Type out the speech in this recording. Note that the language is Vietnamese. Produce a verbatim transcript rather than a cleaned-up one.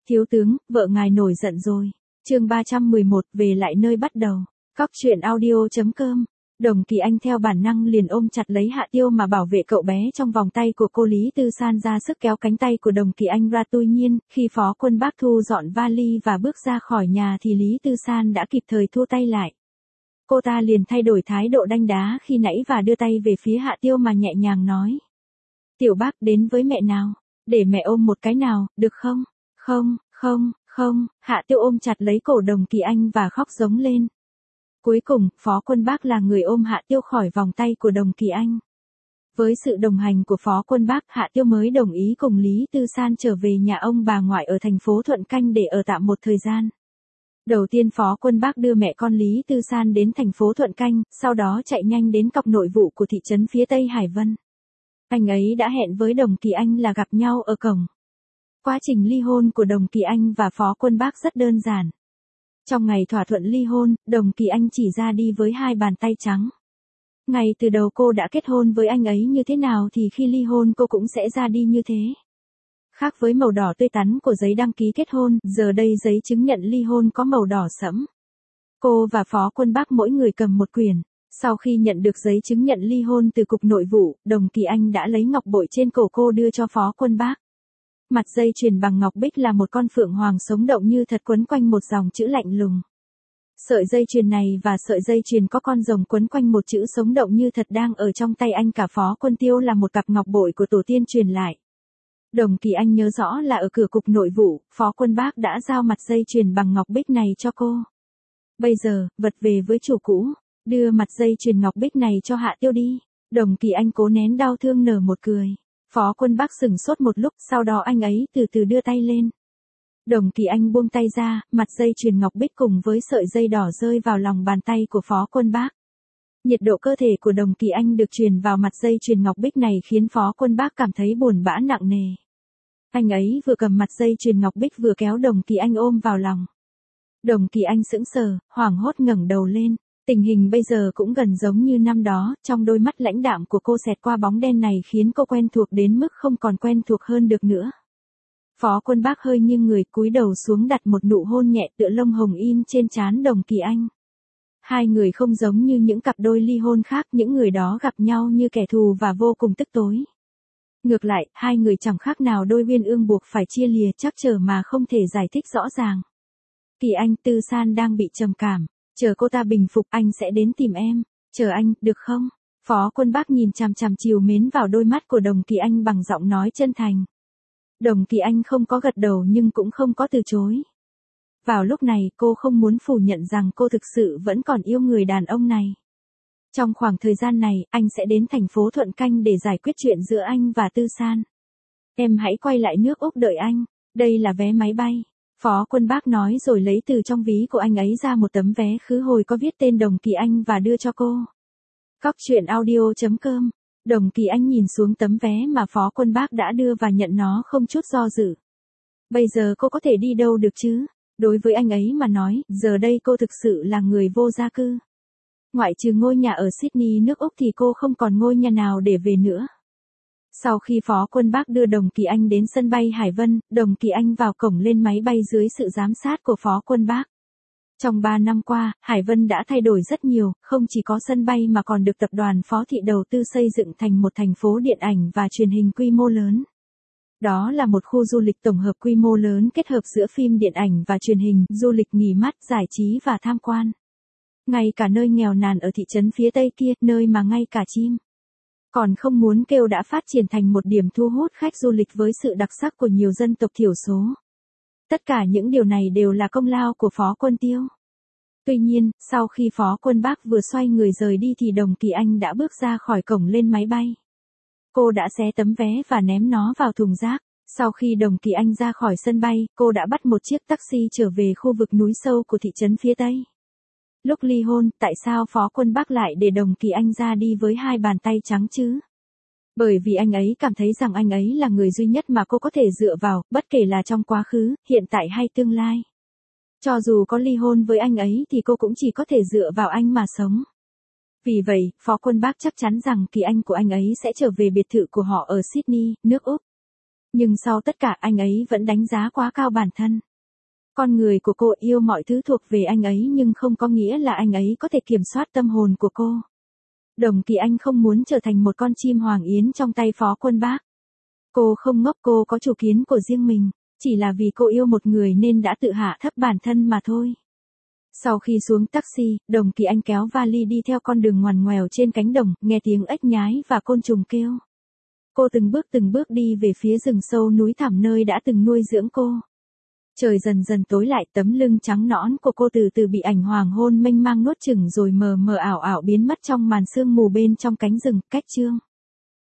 Thiếu tướng, vợ ngài nổi giận rồi. Chương ba trăm mười một, về lại nơi bắt đầu. Cóc truyện audio chấm com. Đồng Kỳ Anh theo bản năng liền ôm chặt lấy Hạ Tiêu mà bảo vệ cậu bé trong vòng tay của cô. Lý Tư San ra sức kéo cánh tay của Đồng Kỳ Anh ra. Tuy nhiên, khi Phó Quân Bác thu dọn vali và bước ra khỏi nhà thì Lý Tư San đã kịp thời thu tay lại. Cô ta liền thay đổi thái độ đanh đá khi nãy và đưa tay về phía Hạ Tiêu mà nhẹ nhàng nói. Tiểu bác, đến với mẹ nào, để mẹ ôm một cái nào, được không? Không, không, không. Hạ Tiêu ôm chặt lấy cổ Đồng Kỳ Anh và khóc giống lên. Cuối cùng, Phó Quân Bác là người ôm Hạ Tiêu khỏi vòng tay của Đồng Kỳ Anh. Với sự đồng hành của Phó Quân Bác, Hạ Tiêu mới đồng ý cùng Lý Tư San trở về nhà ông bà ngoại ở thành phố Thuận Canh để ở tạm một thời gian. Đầu tiên Phó Quân Bác đưa mẹ con Lý Tư San đến thành phố Thuận Canh, sau đó chạy nhanh đến cọc nội vụ của thị trấn phía Tây Hải Vân. Anh ấy đã hẹn với Đồng Kỳ Anh là gặp nhau ở cổng. Quá trình ly hôn của Đồng Kỳ Anh và Phó Quân Bác rất đơn giản. Trong ngày thỏa thuận ly hôn, Đồng Kỳ Anh chỉ ra đi với hai bàn tay trắng. Ngay từ đầu cô đã kết hôn với anh ấy như thế nào thì khi ly hôn cô cũng sẽ ra đi như thế. Khác với màu đỏ tươi tắn của giấy đăng ký kết hôn, giờ đây giấy chứng nhận ly hôn có màu đỏ sẫm. Cô và Phó Quân Bác mỗi người cầm một quyển. Sau khi nhận được giấy chứng nhận ly hôn từ Cục Nội vụ, Đồng Kỳ Anh đã lấy ngọc bội trên cổ cô đưa cho Phó Quân Bác. Mặt dây chuyền bằng ngọc bích là một con phượng hoàng sống động như thật quấn quanh một dòng chữ lạnh lùng. Sợi dây chuyền này và sợi dây chuyền có con rồng quấn quanh một chữ sống động như thật đang ở trong tay anh cả Phó Quân Tiêu là một cặp ngọc bội của tổ tiên truyền lại. Đồng Kỳ Anh nhớ rõ là ở cửa Cục Nội vụ, Phó Quân Bác đã giao mặt dây chuyền bằng ngọc bích này cho cô. Bây giờ, vật về với chủ cũ, đưa mặt dây chuyền ngọc bích này cho Hạ Tiêu đi. Đồng Kỳ Anh cố nén đau thương nở một cười. Phó Quân Bác sững sốt một lúc, sau đó anh ấy từ từ đưa tay lên. Đồng Kỳ Anh buông tay ra, mặt dây chuyền ngọc bích cùng với sợi dây đỏ rơi vào lòng bàn tay của Phó Quân Bác. Nhiệt độ cơ thể của Đồng Kỳ Anh được truyền vào mặt dây chuyền ngọc bích này khiến Phó Quân Bác cảm thấy buồn bã nặng nề. Anh ấy vừa cầm mặt dây chuyền ngọc bích vừa kéo Đồng Kỳ Anh ôm vào lòng. Đồng Kỳ Anh sững sờ, hoảng hốt ngẩng đầu lên. Tình hình bây giờ cũng gần giống như năm đó, trong đôi mắt lãnh đạm của cô xẹt qua bóng đen này khiến cô quen thuộc đến mức không còn quen thuộc hơn được nữa. Phó Quân Bác hơi nghiêng người cúi đầu xuống đặt một nụ hôn nhẹ tựa lông hồng in trên trán Đồng Kỳ Anh. Hai người không giống như những cặp đôi ly hôn khác, những người đó gặp nhau như kẻ thù và vô cùng tức tối. Ngược lại, hai người chẳng khác nào đôi uyên ương buộc phải chia lìa chắc trở mà không thể giải thích rõ ràng. Kỳ Anh, Tư San đang bị trầm cảm. Chờ cô ta bình phục anh sẽ đến tìm em. Chờ anh, được không? Phó Quân Bác nhìn chằm chằm trìu mến vào đôi mắt của Đồng Kỳ Anh bằng giọng nói chân thành. Đồng Kỳ Anh không có gật đầu nhưng cũng không có từ chối. Vào lúc này cô không muốn phủ nhận rằng cô thực sự vẫn còn yêu người đàn ông này. Trong khoảng thời gian này, anh sẽ đến thành phố Thuận Canh để giải quyết chuyện giữa anh và Tư San. Em hãy quay lại nước Úc đợi anh. Đây là vé máy bay. Phó Quân Bác nói rồi lấy từ trong ví của anh ấy ra một tấm vé khứ hồi có viết tên Đồng Kỳ Anh và đưa cho cô. Cóc truyện audio chấm com. Đồng Kỳ Anh nhìn xuống tấm vé mà Phó Quân Bác đã đưa và nhận nó không chút do dự. Bây giờ cô có thể đi đâu được chứ? Đối với anh ấy mà nói, giờ đây cô thực sự là người vô gia cư. Ngoại trừ ngôi nhà ở Sydney nước Úc thì cô không còn ngôi nhà nào để về nữa. Sau khi Phó Quân Bác đưa Đồng Kỳ Anh đến sân bay Hải Vân, Đồng Kỳ Anh vào cổng lên máy bay dưới sự giám sát của Phó Quân Bác. Trong ba năm qua, Hải Vân đã thay đổi rất nhiều, không chỉ có sân bay mà còn được tập đoàn Phó Thị đầu tư xây dựng thành một thành phố điện ảnh và truyền hình quy mô lớn. Đó là một khu du lịch tổng hợp quy mô lớn kết hợp giữa phim điện ảnh và truyền hình, du lịch nghỉ mát, giải trí và tham quan. Ngay cả nơi nghèo nàn ở thị trấn phía Tây kia, nơi mà ngay cả chim còn không muốn kêu đã phát triển thành một điểm thu hút khách du lịch với sự đặc sắc của nhiều dân tộc thiểu số. Tất cả những điều này đều là công lao của Phó Quân Tiêu. Tuy nhiên, sau khi Phó Quân Bác vừa xoay người rời đi thì Đồng Kỳ Anh đã bước ra khỏi cổng lên máy bay. Cô đã xé tấm vé và ném nó vào thùng rác. Sau khi Đồng Kỳ Anh ra khỏi sân bay, cô đã bắt một chiếc taxi trở về khu vực núi sâu của thị trấn phía Tây. Lúc ly hôn, tại sao Phó Quân Bác lại để Đồng Kỳ Anh ra đi với hai bàn tay trắng chứ? Bởi vì anh ấy cảm thấy rằng anh ấy là người duy nhất mà cô có thể dựa vào, bất kể là trong quá khứ, hiện tại hay tương lai. Cho dù có ly hôn với anh ấy thì cô cũng chỉ có thể dựa vào anh mà sống. Vì vậy, Phó Quân Bác chắc chắn rằng Kỳ Anh của anh ấy sẽ trở về biệt thự của họ ở Sydney, nước Úc. Nhưng sau tất cả anh ấy vẫn đánh giá quá cao bản thân. Con người của cô yêu mọi thứ thuộc về anh ấy nhưng không có nghĩa là anh ấy có thể kiểm soát tâm hồn của cô. Đồng Kỳ Anh không muốn trở thành một con chim hoàng yến trong tay Phó Quân Bác. Cô không ngốc, cô có chủ kiến của riêng mình, chỉ là vì cô yêu một người nên đã tự hạ thấp bản thân mà thôi. Sau khi xuống taxi, Đồng Kỳ Anh kéo vali đi theo con đường ngoằn ngoèo trên cánh đồng, nghe tiếng ếch nhái và côn trùng kêu. Cô từng bước từng bước đi về phía rừng sâu núi thẳm nơi đã từng nuôi dưỡng cô. Trời dần dần tối lại, tấm lưng trắng nõn của cô từ từ bị ảnh hoàng hôn mênh mang nuốt chửng rồi mờ mờ ảo ảo biến mất trong màn sương mù bên trong cánh rừng. Cách chương